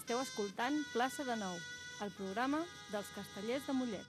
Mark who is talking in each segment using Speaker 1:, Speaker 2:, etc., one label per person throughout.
Speaker 1: Esteu escoltant Plaça de Nou, el programa dels Castellers de Mollet.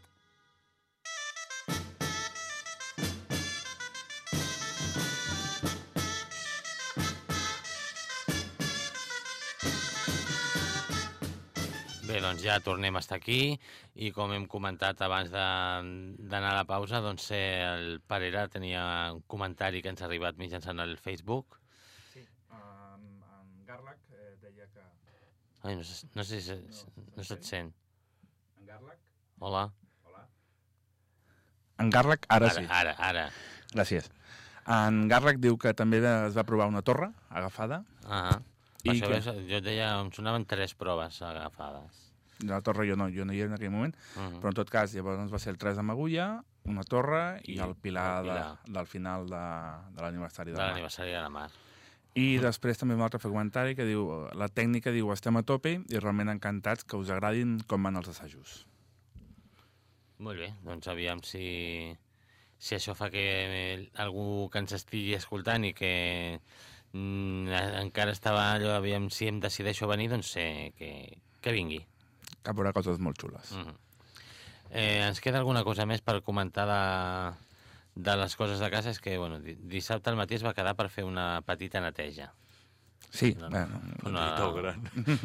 Speaker 2: Bé, doncs ja tornem a estar aquí i com hem comentat abans d'anar a la pausa, doncs el Parera tenia un comentari que ens ha arribat mitjançant el Facebook.
Speaker 3: Sí, en Garlac deia que...
Speaker 2: Ai, no sé si no se't sent.
Speaker 3: En Garlac?
Speaker 2: Hola.
Speaker 3: Hola. En Garlac, ara sí.
Speaker 2: Ara.
Speaker 3: Gràcies. En Garlac diu que també es va provar una torre agafada.
Speaker 2: Ah, per
Speaker 3: I
Speaker 2: això jo deia, em sonaven 3 proves agafades.
Speaker 3: La torre jo no hi era en aquell moment, però en tot cas llavors va ser el 3 amb agulla, una torre i el pilar del final de l'aniversari de la mar.
Speaker 2: L'aniversari de la mar.
Speaker 3: I després també un altre comentari que diu, la tècnica diu estem a tope i realment encantats que us agradin com van els assajos.
Speaker 2: Molt bé, doncs aviam si això fa que algú que ens estigui escoltant i que encara estava allò, aviam si em decideixo venir, doncs que vingui.
Speaker 3: Que veurà coses molt xules.
Speaker 2: Ens queda alguna cosa més per comentar de les coses de casa? És que dissabte al matí es va quedar per fer una petita neteja.
Speaker 3: Sí,
Speaker 2: Una gran.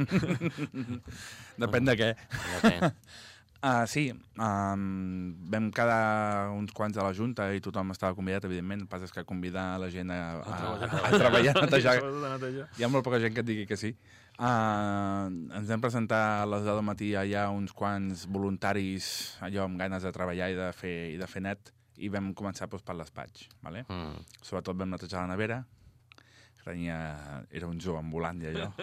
Speaker 3: Depèn de què. Sí, vam quedar uns quants a la Junta i tothom estava convidat, evidentment. El que passa és que convidar la gent a treballar, a netejar. Hi ha molt poca gent que et digui que sí. Ens vam presentar a les 10 del matí allà uns quants voluntaris allò amb ganes de treballar i de fer net i vam començar per l'espatx. ¿Vale? Sobretot vam netejar la nevera, que era un zoo ambulant i allò.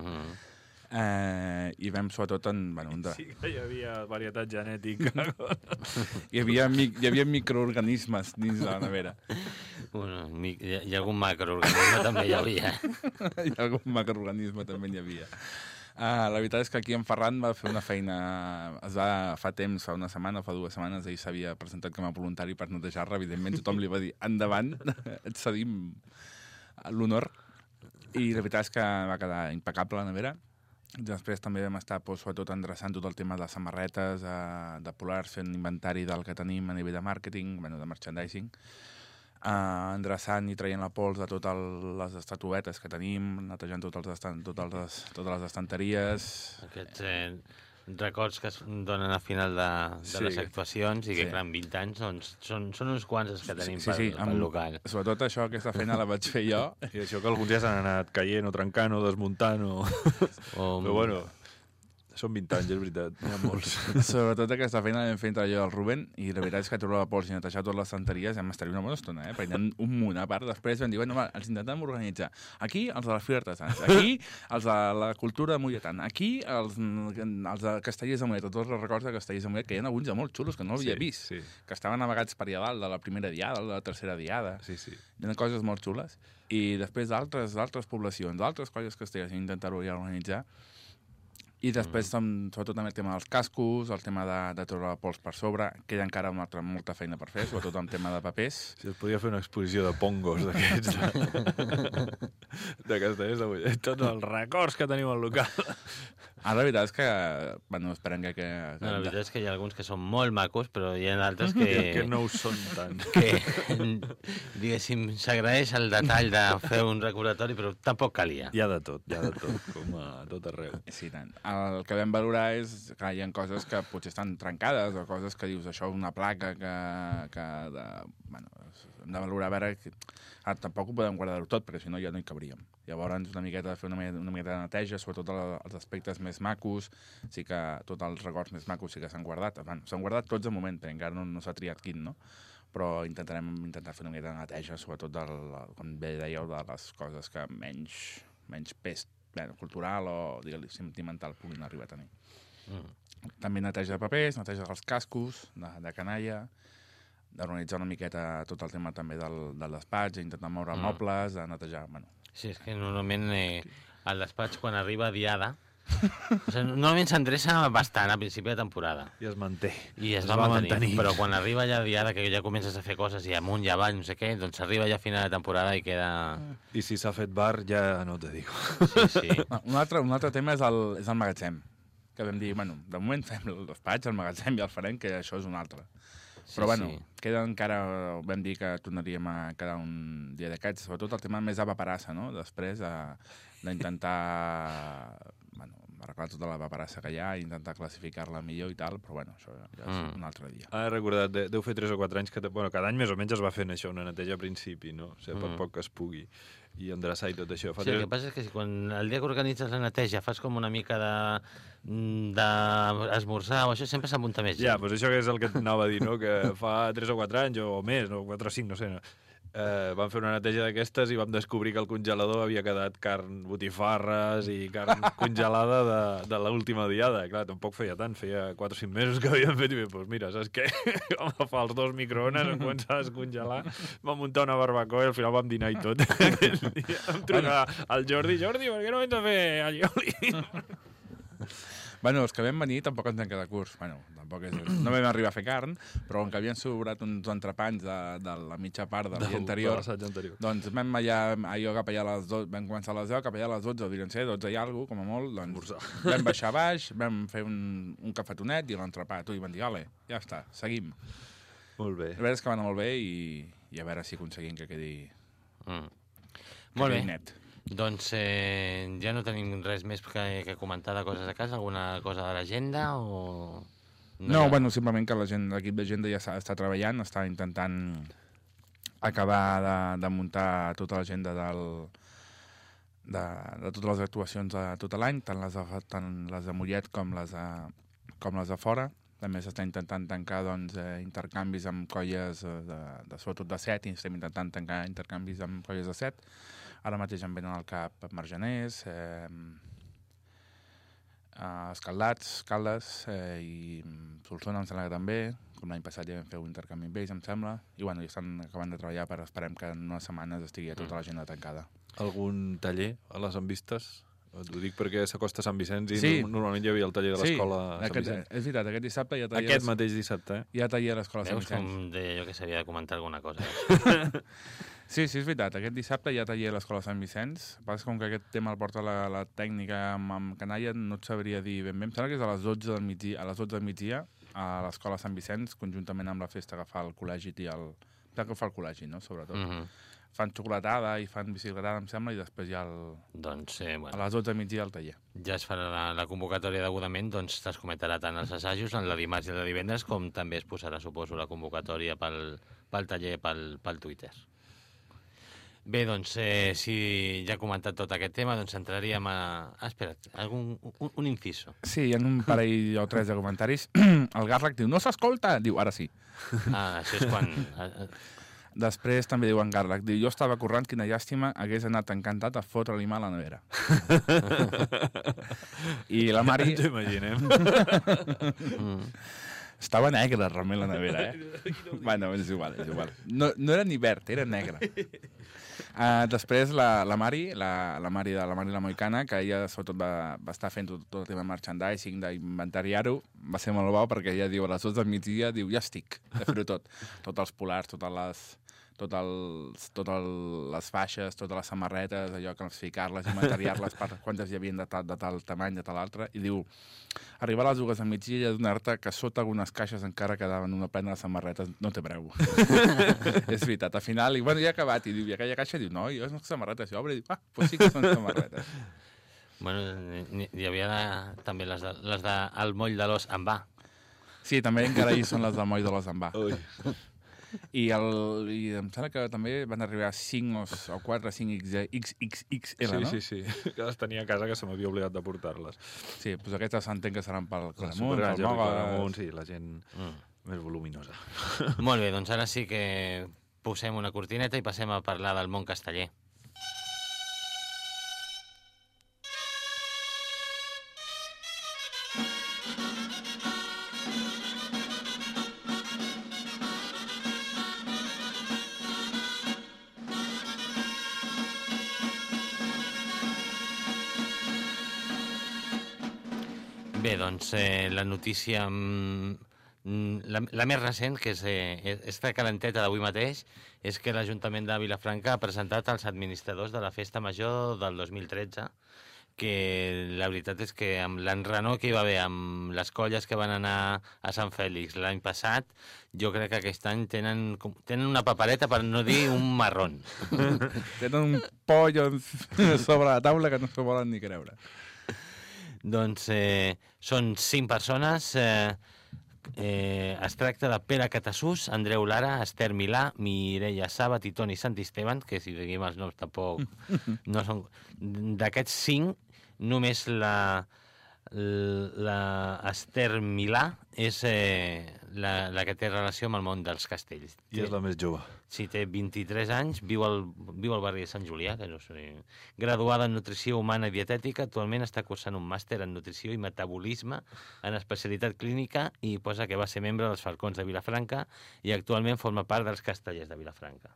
Speaker 3: I vam sobretot
Speaker 4: Sí que hi havia varietat genètica.
Speaker 3: Hi havia microorganismes dins de la nevera.
Speaker 2: Hi ha algun macroorganisme també hi havia.
Speaker 3: Hi ha algun macroorganisme també hi havia. La veritat és que aquí en Ferran va fer una feina... fa temps, fa una setmana, fa 2 setmanes, ell s'havia presentat com a voluntari per netejar-la. Evidentment, tothom li va dir, endavant, et cedim l'honor. I la veritat és que va quedar impecable la nevera. Després també vam estar sobretot endreçant tot el tema de les samarretes, de polars, fent inventari del que tenim a nivell de màrqueting, de merchandising, endreçant i traient la pols de totes les estatuetes que tenim, netejant totes les estanteries.
Speaker 2: Aquests records que es donen al final de les actuacions i que, clar, en 20 anys doncs, són uns quants els que tenim pel local.
Speaker 3: Sobretot això, aquesta feina la vaig fer jo.
Speaker 4: I això que alguns ja s'han anat caient o trencant o desmuntant Però bueno, són 20 anys, és veritat, n'hi ha molts.
Speaker 3: Sobretot aquesta feina l'hem fet entre jo i el Rubén i la veritat és que trobar la pols i netejar totes les estanteries ja m'estaria una bona estona, perquè hi ha un munt. A part, després vam dir, els intentem organitzar. Aquí, els de la Fira Artesans. Aquí, els de la cultura de Molletant. Aquí, els de Castellers de Mollet. Tots els records de Castellers de Mollet, que hi ha alguns de molt xulos que no havia vist. Que estaven amagats per allà dalt, de la primera diada, de la tercera diada.
Speaker 4: Sí.
Speaker 3: Hi ha coses molt xules. I després d'altres poblacions, d'altres coses que Castellers intentar-ho ja organitzar. I després, sobretot també el tema dels cascos, el tema de treure la pols per sobre, que hi ha encara molta feina per fer, sobretot el tema de papers.
Speaker 4: Si es podia fer una exposició de pongos d'aquests, de Castellers de Mollet, tots els records que tenim al local.
Speaker 3: Ara la veritat és que, esperem que...
Speaker 2: La veritat és que hi ha alguns que són molt macos, però hi ha altres que
Speaker 4: no ho són tant.
Speaker 2: Que, diguéssim, s'agraeix el detall de fer un recordatori, però tampoc calia.
Speaker 4: Hi ha de tot, com a tot arreu.
Speaker 3: Sí, tant. El que vam valorar és que hi ha coses que potser estan trencades o coses que dius, això una placa que hem de valorar a veure... Tampoc ho podem guardar-ho tot, perquè si no ja no hi cabríem. Llavors, una miqueta de neteja, sobretot els aspectes més macos, sí que tots els records més macos sí que s'han guardat. S'han guardat tots de moment, perquè encara no s'ha triat quin, no? Però intentar fer una miqueta de neteja, sobretot, com bé dèieu, de les coses que menys pes cultural o sentimental puguin arribar a tenir. També neteja de papers, neteja dels cascos, de canalla, d'organitzar una miqueta tot el tema també del despatx, intentar moure mobles, de netejar...
Speaker 2: Sí, és que normalment al despatx quan arriba diada O sigui, normalment s'endreça bastant a principi de temporada.
Speaker 4: I es manté.
Speaker 2: I es va mantenir. Però quan arriba ja la diada, que ja comences a fer coses i amunt i avall, no sé què, doncs arriba ja a final de temporada i queda...
Speaker 4: I si s'ha fet bar, ja no te dic.
Speaker 2: Sí.
Speaker 3: Un altre tema és el magatzem. Que vam dir, bueno, de moment fem el despatx, el magatzem i el farem, que això és un altre. Però, bueno, queda encara... Vam dir que tornaríem a quedar un dia d'aquests, sobretot el tema més de paperassa, no? Després d'intentar arreglar tota la paperassa que hi ha i intentar classificar-la millor i tal, però, bueno, això ja és un altre dia.
Speaker 4: He recordat, deu fer 3 o 4 anys que... Bueno, cada any més o menys es va fent això, una neteja a principi, no? O sigui, per poc que es pugui. I endreçar i tot això.
Speaker 2: Sí, el que passa és que quan el dia que organitzes la neteja fas com una mica d'esmorzar o això, sempre s'apunta més gent.
Speaker 4: Ja, doncs això és el que t'anava a dir, no? Que fa 3 o 4 anys o més, no? 4 o 5, no sé, no? Vam fer una neteja d'aquestes i vam descobrir que el congelador havia quedat carn botifarres i carn congelada de l'última diada. Clar, tampoc feia tant, feia 4 o 5 mesos que havíem fet i doncs mira, saps què? Vam agafar els 2 microones, vam començar a descongelar, vam muntar una barbacoa i al final vam dinar i tot. Aquell dia vam trucar al Jordi, per què no vens a fer allioli?
Speaker 3: Bueno, els que vam venir tampoc ens vam quedar curts. Bueno, no vam arribar a fer carn, però com que havien sobrat uns entrepans de la mitja part del dia anterior, doncs vam allò cap allà a les 12, vam començar a les 10, cap allà a les 12, devien ser 12 i alguna cosa, com a molt, doncs vam baixar baix, vam fer un cafetonet i l'entrepà. Tu i van dir, ole, ja està, seguim.
Speaker 4: Molt bé.
Speaker 3: La veritat és que va anar molt bé i a veure si aconseguim que quedi
Speaker 2: molt bé.
Speaker 3: net.
Speaker 2: Doncs ja no tenim res més que comentar de coses a casa, alguna cosa de l'agenda o...
Speaker 3: No, bueno, simplement que l'equip d'agenda ja està treballant, està intentant acabar de muntar tota l'agenda de totes les actuacions de tot l'any, tant les de Mollet com les de fora. També s'està intentant tancar intercanvis amb colles, sobretot de 7, i estem intentant tancar intercanvis amb colles de 7. Ara mateix em venen al cap Marjaners, Escaldats, Caldes i Solsona, em sembla que també. Com l'any passat ja vam fer un intercanvi amb ells, em sembla. I bueno, ja estan acabant de treballar, però esperem que en unes setmanes estigui tota l'agenda tancada.
Speaker 4: Algun taller a les envistes? Ho dic perquè s'acosta Sant Vicenç i normalment hi havia el taller de l'escola Sant Vicenç.
Speaker 3: És veritat, aquest dissabte hi ha taller...
Speaker 4: Aquest mateix dissabte,
Speaker 3: hi ha taller a l'escola Sant Vicenç.
Speaker 2: Veus com deia jo que s'havia de comentar alguna cosa.
Speaker 3: Sí, és veritat. Aquest dissabte hi ha taller a l'Escola Sant Vicenç. El que passa és com que aquest tema el porta la tècnica amb canalla, no et sabria dir ben bé. Em sembla que és a les 12 del migdia a l'Escola Sant Vicenç, conjuntament amb la festa que fa el col·legi i el... que fa el col·legi, no?, sobretot. Fan xocolatada i fan bicicletada, em sembla, i després hi ha
Speaker 2: Doncs, bueno,
Speaker 3: a les 12 del migdia al taller.
Speaker 2: Ja es farà la convocatòria degudament, doncs es comentarà tant els assajos, en la dimarts i la divendres, com també es posarà, suposo, la convocatòria pel taller, pel Twitter. Bé, doncs, si ja he comentat tot aquest tema, doncs entraríem a... espera't, un inciso.
Speaker 3: Sí, hi ha un parell o 3 de comentaris. El Garlac diu, no s'escolta! Diu, ara sí.
Speaker 2: Això és quan...
Speaker 3: Després també diu en Garlac, diu, jo estava currant, quina llàstima, hagués anat encantat a fotre l'imà a la nevera. I la Mari...
Speaker 4: Ens ho imaginem.
Speaker 3: Estava negra, realment, la nevera, Bueno, és igual. No era ni verd, era negra. Després la Mari, la Mari la Moicana, que ella sobretot va estar fent tot el tema merchandising, d'inventariar-ho, va ser molt bo perquè ella diu a les 12 del migdia, diu, ja estic, de fer-ho tot. Tots els polars, totes les faixes, totes les samarretes, allò, classificar-les, inventariar-les, quantes hi havia de tal tamany, de tal altre, i diu, arribar a les 2 del migdia i adonar-te que sota algunes caixes encara quedaven una plena de samarretes, no té preu. És veritat, al final, i bueno, ja ha acabat, i diu, i aquella caixa diu, no, jo són samarretes, i obre, i diu, doncs sí que són samarretes.
Speaker 2: Bueno, hi havia també les del moll de l'os en va.
Speaker 3: Sí, també encara hi són les del moll de l'os en va. I em sembla que també van arribar 5 o 4, 5 XXXL, no?
Speaker 4: Sí, que les tenia a casa, que se m'havia oblidat de portar-les.
Speaker 3: Sí, doncs aquestes s'entén que seran pel
Speaker 4: Claramunt, pel Mogues... Sí, la gent més voluminosa.
Speaker 2: Molt bé, doncs ara sí que posem una cortineta i passem a parlar del món casteller. Bé, doncs la notícia la més recent, que és esta calenteta d'avui mateix, és que l'Ajuntament de Vilafranca ha presentat als administradors de la Festa Major del 2013, que la veritat és que amb l'enrenor que hi va haver amb les colles que van anar a Sant Fèlix l'any passat, jo crec que aquest any tenen una papereta, per no dir un marrón.
Speaker 3: Tenen un pollo sobre la taula que no s'ho volen ni creure.
Speaker 2: Doncs són 5 persones. Es tracta de Pere Catassús, Andreu Lara, Esther Milà, Mireia Sàbat i Toni Santisteban, que si diguem els noms tampoc no són... D'aquests 5, només la Esther Milà és la que té relació amb el món dels castells.
Speaker 4: I és la més jove.
Speaker 2: Sí, té 23 anys, viu al barri de Sant Julià, que no sé... Graduada en Nutrició Humana i Dietètica, actualment està cursant un màster en Nutrició i Metabolisme en especialitat clínica i posa que va ser membre dels Falcons de Vilafranca i actualment forma part dels Castellers de Vilafranca.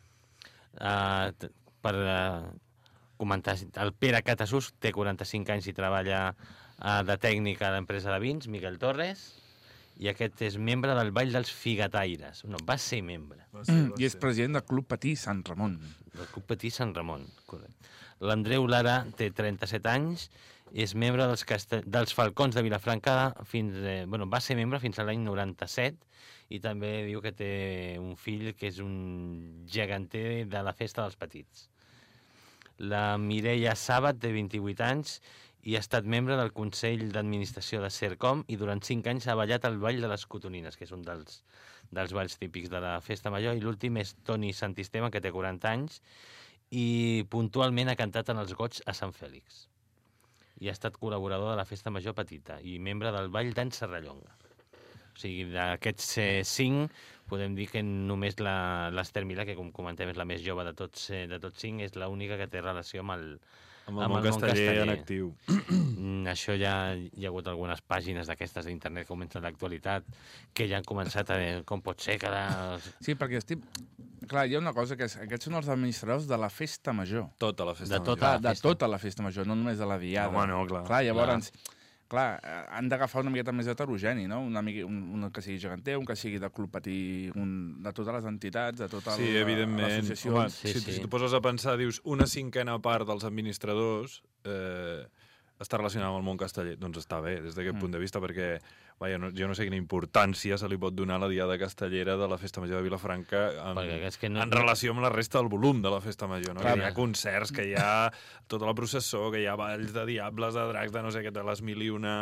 Speaker 2: Comentar, el Pere Catassús té 45 anys i treballa de tècnic a l'empresa de vins, Miguel Torres, i aquest és membre del Ball dels Figataires. No, va ser membre.
Speaker 3: I és president del Club Patí Sant Ramon.
Speaker 2: Del Club Patí Sant Ramon, correcte. L'Andreu Lara té 37 anys, és membre dels Falcons de Vilafranca, va ser membre fins a l'any 97, i també diu que té un fill que és un geganter de la Festa dels Petits. La Mireia Sàbat té 28 anys i ha estat membre del Consell d'Administració de Sercom i durant 5 anys ha ballat al Ball de les Cotonines, que és un dels balls típics de la Festa Major, i l'últim és Toni Santisteban, que té 40 anys, i puntualment ha cantat en els goig a Sant Fèlix. I ha estat col·laborador de la Festa Major Petita i membre del Ball d'en Serrallonga. O sigui, d'aquests 5, podem dir que només l'Esther Milà, que com comentem és la més jove de tots 5, és l'única que té relació amb el
Speaker 4: món casteller en actiu.
Speaker 2: Això ja hi ha hagut algunes pàgines d'aquestes d'internet que comenten l'actualitat, que ja han començat a dir com pot ser que...
Speaker 3: Sí, perquè clar, hi ha una cosa que aquests són els administradors de la Festa Major.
Speaker 4: Tota la Festa
Speaker 2: Major.
Speaker 3: De tota la Festa Major, no només de la Diada.
Speaker 4: Home, no, clar.
Speaker 3: Clar, llavors... Clar, han d'agafar una miqueta més heterogeni, no? Un que sigui geganter, un que sigui de Club Patí, de totes les entitats, de totes
Speaker 4: les associacions. Home, si tu poses a pensar, dius, una cinquena part dels administradors està relacionada amb el món casteller. Doncs està bé, des d'aquest punt de vista, perquè jo no sé quina importància se li pot donar a la Diada Castellera de la Festa Major de Vilafranca en relació amb la resta del volum de la Festa Major. No? Clar, hi ha concerts, que hi ha tota la processó, que hi ha balls de diables, de dracs, de no sé què, de les mil i una...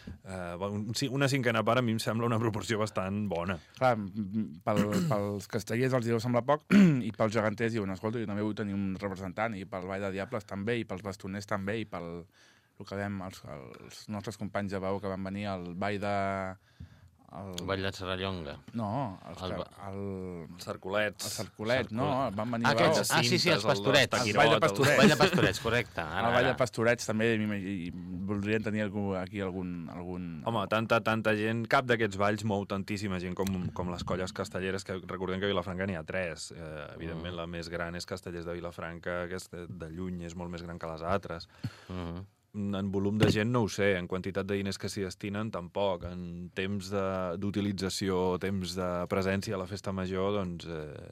Speaker 4: Una cinquena part a mi em sembla una proporció bastant bona. Clar,
Speaker 3: pels castellers els deu semblar poc i pels geganters diuen, escolta, jo també vull tenir un representant, i pel Ball de Diables també, i pels bastoners també, i pel... el que vam, els nostres companys de veu que van venir al ball de...
Speaker 2: El ball de Serrallonga.
Speaker 3: No,
Speaker 4: els Cercolets.
Speaker 3: El Cercolet, no, van venir...
Speaker 2: Sí, els Pastorets.
Speaker 3: El ball de Pastorets.
Speaker 2: El ball de Pastorets, correcte.
Speaker 3: El ball de Pastorets també, i voldrien tenir aquí algun...
Speaker 4: Home, tanta gent, cap d'aquests balls mou tantíssima gent com les colles castelleres, que recordem que a Vilafranca n'hi ha 3. Evidentment, la més gran és Castellers de Vilafranca, que de lluny és molt més gran que les altres. En volum de gent no ho sé, en quantitat de diners que s'hi destinen tampoc, en temps d'utilització, temps de presència a la Festa Major, doncs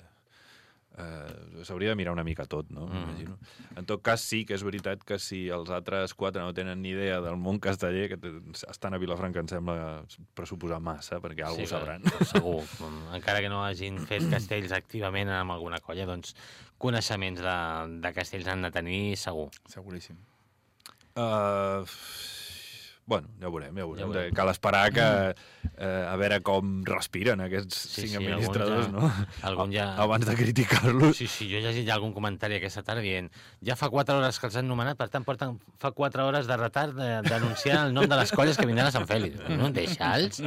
Speaker 4: s'hauria de mirar una mica tot, no? Imagino. En tot cas, sí que és veritat que si els altres 4 no tenen ni idea del món casteller, que estan a Vilafranca em sembla pressuposar massa, perquè alguna sabran.
Speaker 2: Segur. Encara que no hagin fet castells activament amb alguna colla, doncs coneixements de castells han de tenir segur.
Speaker 3: Seguríssim.
Speaker 4: Bueno, ja ho veurem. Cal esperar que a veure com respiren aquests 5 administradors, no? Abans de criticar-los.
Speaker 2: Sí, jo he llegit algun comentari aquesta tarda dient ja fa 4 hores que els han nomenat, per tant fa 4 hores de retard d'anunciar el nom de les colles que vindran a Sant Fèlix. No, deixa'ls.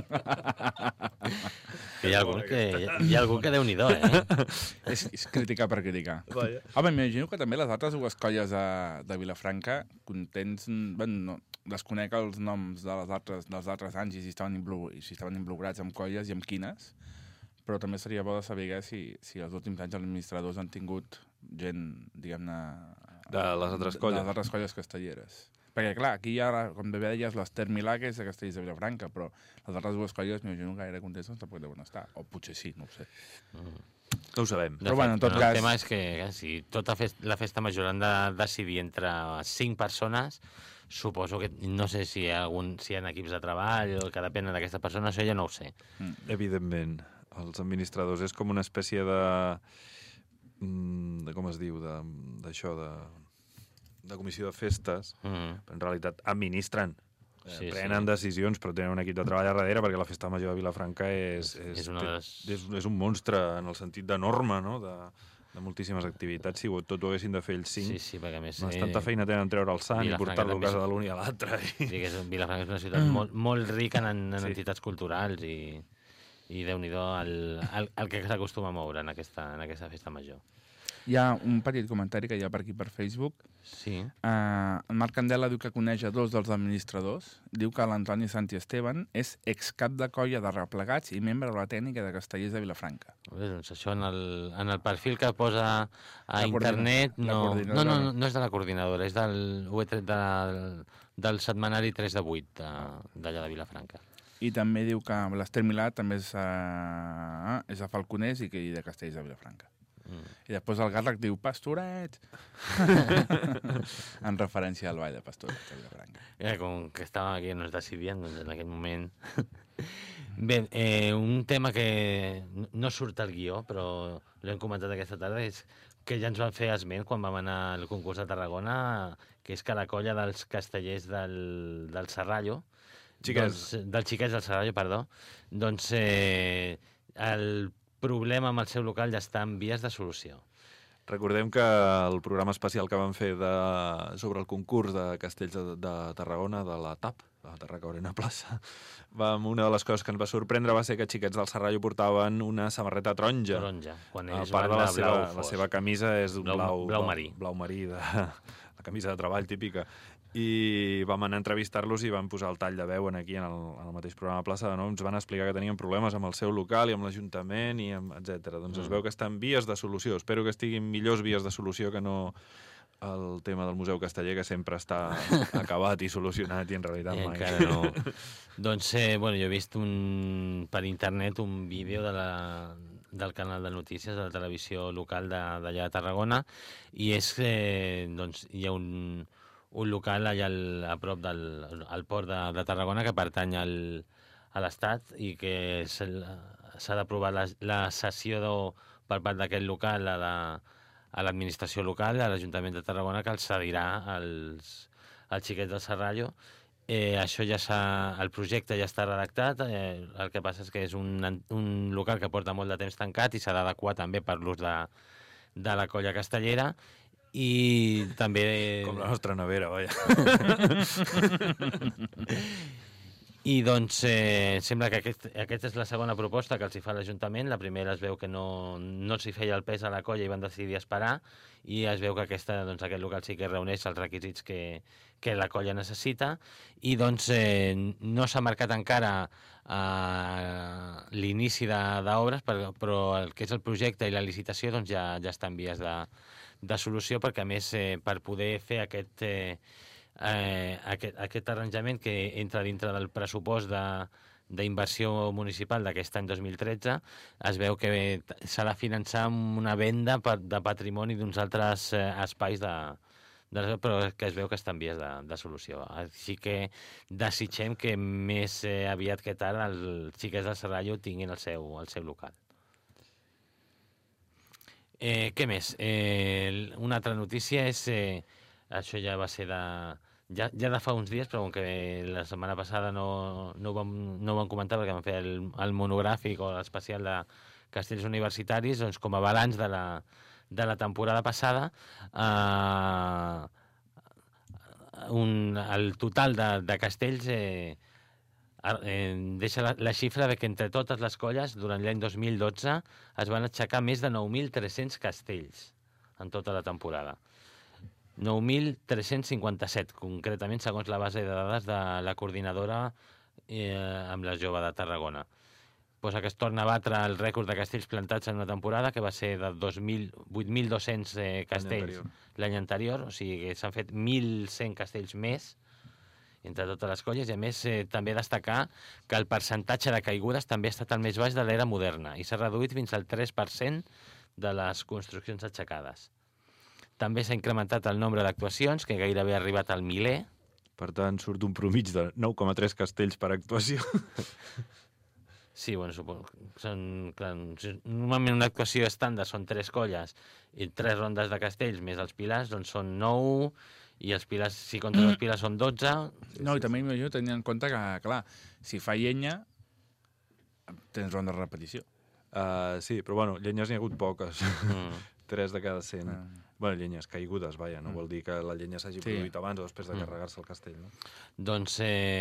Speaker 2: Hi ha algú que Déu-n'hi-do,
Speaker 3: És criticar per criticar. Home, m'imagino que també les altres 2 colles de Vilafranca, contents... Desconec els noms dels altres anys i si estaven involucrats amb colles i amb quines, però també seria bo de saber si els últims anys els administradors han tingut gent, diguem-ne...
Speaker 4: De les altres colles.
Speaker 3: De les altres colles castelleres. Perquè, clar, aquí hi ha, com bé deies, l'Ester Milà, que és de Castells de Vilafranca, però les altres dues colles, m'imagino que gaire contestes tampoc deuen estar. O potser sí, no ho sé.
Speaker 4: No ho sabem.
Speaker 3: Però, bueno, en tot cas...
Speaker 2: El tema és que si tota la festa major han de decidir entre 5 persones, suposo que no sé si hi ha equips de treball o que depenen d'aquesta persona, això ja no ho sé.
Speaker 4: Evidentment. Els administradors és com una espècie de com es diu, d'això, de comissió de festes, però en realitat administren. Prenen decisions, però tenen un equip de treball a darrere, perquè la festa major de Vilafranca és un monstre en el sentit de norma, no? De moltíssimes activitats. Si tot ho haguessin de fer ells 5,
Speaker 2: perquè a més,
Speaker 4: tanta feina tenen treure el sant i portar-lo a casa de l'un i a l'altre.
Speaker 2: Vilafranca és una ciutat molt rica en entitats culturals i Déu-n'hi-do el que s'acostuma a moure en aquesta festa major.
Speaker 3: Hi ha un petit comentari que hi ha per aquí per Facebook.
Speaker 2: Sí.
Speaker 3: El Marc Candela diu que coneix a 2 dels administradors. Diu que l'Antoni Santi Esteban és excap de colla de replegats i membre de la tècnica de Castellers de Vilafranca.
Speaker 2: Doncs això en el perfil que posa a internet no és de la coordinadora, és ho he tret del setmanari 3 de 8 d'allà de Vilafranca.
Speaker 3: I també diu que l'Ester Milà també és a Falconers i de Castellers de Vilafranca. I després el Gàrrec diu Pastorets en referència al ball de Pastorets de Vilafranca.
Speaker 2: Com que estàvem aquí no es decidien, doncs en aquell moment... Bé, un tema que no surt al guió, però l'hem comentat aquesta tarda, és que ja ens van fer esment quan vam anar al concurs de Tarragona, que és que la colla dels castellers del Serrallo, dels xiquets del Serrallo, perdó, doncs el problema amb el seu local ja està en vies de solució.
Speaker 4: Recordem que el programa especial que vam fer sobre el concurs de castells de Tarragona, de la TAP, de la Tarragona Plaça, una de les coses que ens va sorprendre va ser que xiquets del Serrallo portaven una samarreta taronja.
Speaker 2: Quan
Speaker 4: a
Speaker 2: ells
Speaker 4: part
Speaker 2: van
Speaker 4: de
Speaker 2: de blau
Speaker 4: la seva camisa és d'un blau
Speaker 2: marí.
Speaker 4: Blau marí, la camisa de treball típica. I vam anar a entrevistar-los i vam posar el tall de veu aquí en el mateix programa Plaça de Nou. Ens van explicar que tenien problemes amb el seu local i amb l'Ajuntament, etc. Doncs es veu que està en vies de solució. Espero que estigui en millors vies de solució que no el tema del Museu Casteller, que sempre està acabat i solucionat i en realitat mai.
Speaker 2: Encara no. Doncs, jo he vist per internet un vídeo del canal de notícies de la televisió local d'allà de Tarragona i és que hi ha un local allà a prop del port de Tarragona que pertany a l'Estat i que s'ha d'aprovar la cessió per part d'aquest local a l'administració local, a l'Ajuntament de Tarragona, que el cedirà als xiquets del Serrallo. Això el projecte ja està redactat, el que passa és que és un local que porta molt de temps tancat i s'ha d'adequar també per l'ús de la colla castellera. I també...
Speaker 4: Com la nostra nevera, vaja.
Speaker 2: I doncs sembla que aquesta és la segona proposta que els hi fa l'Ajuntament. La primera es veu que no els hi feia el pes a la colla i van decidir esperar, i es veu que aquest local sí que reuneix els requisits que la colla necessita, i doncs no s'ha marcat encara l'inici d'obres, però el que és el projecte i la licitació doncs ja està en vies de solució, perquè a més per poder fer aquest arranjament que entra dintre del pressupost d'inversió municipal d'aquest any 2013, es veu que s'ha de finançar amb una venda de patrimoni d'uns altres espais però que es veu que està en vies de solució. Així que desitgem que més aviat que tard els xiquets del Serrallo tinguin el seu local. Què més? Una altra notícia és... això ja va ser ja de fa uns dies, però com que la setmana passada no ho vam comentar perquè vam fer el monogràfic o l'especial de castells universitaris, doncs com a balanç de la temporada passada, el total de castells deixa la xifra de que entre totes les colles durant l'any 2012 es van aixecar més de 9.300 castells en tota la temporada. 9.357, concretament, segons la base de dades de la coordinadora amb la jove de Tarragona. posa que es torna a batre el rècord de castells plantats en una temporada, que va ser de 8.200 castells l'any anterior, o sigui que s'han fet 1.100 castells més entre totes les colles, i a més també destacar que el percentatge de caigudes també ha estat el més baix de l'era moderna i s'ha reduït fins al 3% de les construccions aixecades. També s'ha incrementat el nombre d'actuacions, que gairebé ha arribat al 1.000.
Speaker 4: Per tant, surt un promig de 9,3 castells per actuació.
Speaker 2: Sí, bueno, suposo. Clar, normalment una actuació estàndard són 3 colles i 3 rondes de castells més els pilars, doncs són 9, i els pilars, si comptes els pilars, són 12.
Speaker 3: No, i també m'imagino tenint en compte que, clar, si fa llenya, tens ronda de repetició.
Speaker 4: Sí, però bueno, llenyes n'hi ha hagut poques. 3 de cada 100. Bueno, llenyes caigudes, vaja, no vol dir que la llenya s'hagi produït abans o després de carregar-se el castell, no?
Speaker 2: Doncs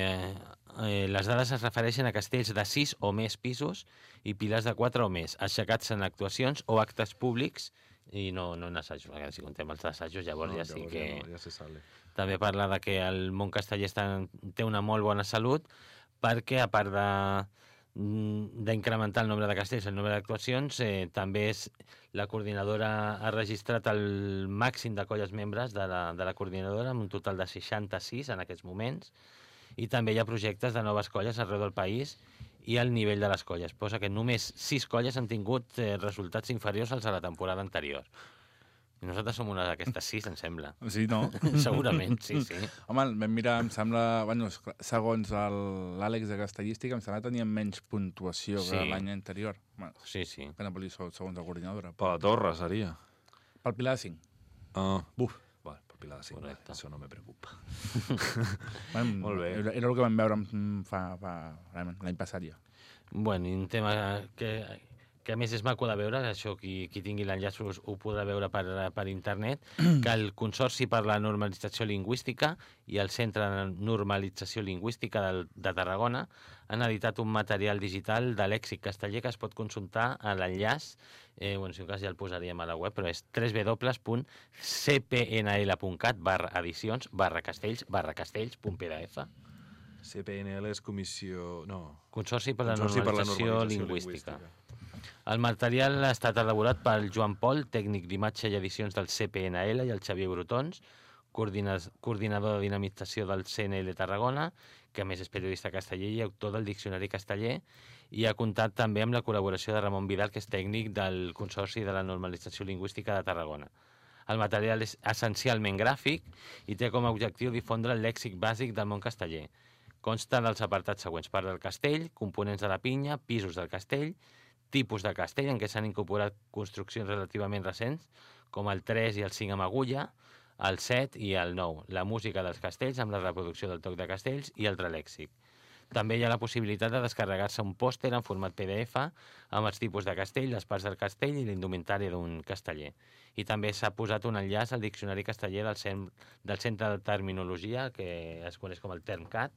Speaker 2: les dades es refereixen a castells de 6 o més pisos i pilars de 4 o més, aixecats en actuacions o actes públics i no en assajos, perquè si contem els assajos llavors ja sí que...
Speaker 4: Ja se sale.
Speaker 2: També parla de que el món casteller té una molt bona salut perquè, a part d'incrementar el nombre de castells, el nombre d'actuacions, també la coordinadora ha registrat el màxim de colles membres de la coordinadora, amb un total de 66 en aquests moments, i també hi ha projectes de noves colles arreu del país i al nivell de les colles. Posa que només 6 colles han tingut resultats inferiors als de la temporada anterior. I nosaltres som una d'aquestes 6, em sembla.
Speaker 3: Sí, no?
Speaker 2: Segurament, sí.
Speaker 3: Home, vam mirar, em sembla... Bueno, segons l'Àlex de Castellística, em sembla que tenien menys puntuació que l'any anterior. Bueno,
Speaker 2: sí.
Speaker 3: Que no pel segons la coordinadora.
Speaker 4: Per la torre, seria.
Speaker 3: Pel Pilar de 5.
Speaker 4: Buf, vale, pel Pilar de 5.
Speaker 2: Correcte.
Speaker 4: Això no me preocupa.
Speaker 3: Bueno,
Speaker 4: molt bé.
Speaker 3: Era el que vam veure l'any passat ja.
Speaker 2: Bueno, i un tema que a més és maco de veure, això qui tingui l'enllaç ho podrà veure per internet, que el Consorci per la Normalització Lingüística i el Centre de Normalització Lingüística de Tarragona han editat un material digital de lèxic casteller que es pot consultar a l'enllaç, bueno, si en cas ja el posaríem a la web, però és www.cpnl.cat/edicions/castells/castells.pdf.
Speaker 4: CPNL és comissió... No.
Speaker 2: Consorci per la Normalització Lingüística. El material ha estat elaborat pel Joan Pol, tècnic d'imatge i edicions del CPNL, i el Xavier Brotons, coordinador de dinamització del CNL Tarragona, que a més és periodista casteller i autor del Diccionari Casteller, i ha comptat també amb la col·laboració de Ramon Vidal, que és tècnic del Consorci de la Normalització Lingüística de Tarragona. El material és essencialment gràfic i té com a objectiu difondre el lèxic bàsic del món casteller. Consta dels apartats següents: part del castell, components de la pinya, pisos del castell, tipus de castell en què s'han incorporat construccions relativament recents, com el 3 i el 5 amb agulla, el 7 i el 9, la música dels castells amb la reproducció del toc de castells i altre lèxic. També hi ha la possibilitat de descarregar-se un pòster en format PDF amb els tipus de castell, les parts del castell i l'indumentària d'un casteller. I també s'ha posat un enllaç al Diccionari Casteller del Centre de Terminologia, que es coneix com el TermCat.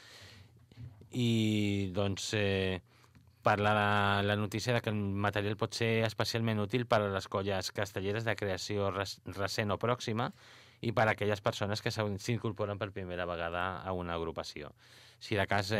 Speaker 2: I, doncs, parla de la notícia de que el material pot ser especialment útil per a les colles castelleres de creació recent o pròxima i per a aquelles persones que s'incorporen per primera vegada a una agrupació. Si de cas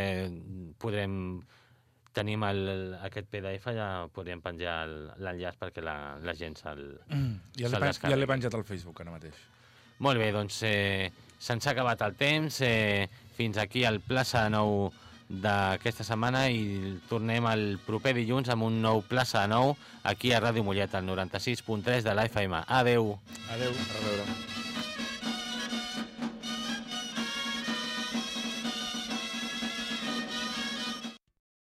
Speaker 2: tenim aquest PDF, ja podríem penjar l'enllaç perquè la gent se'l descarregui.
Speaker 3: Ja l'he penjat al Facebook ara mateix.
Speaker 2: Molt bé, doncs se'ns ha acabat el temps. Fins aquí el Plaça de Nou d'aquesta setmana i tornem el proper dilluns amb un nou Plaça de Nou aquí a Ràdio Mollet, al 96.3 de la FM. Adeu.
Speaker 3: Adeu. A reveure.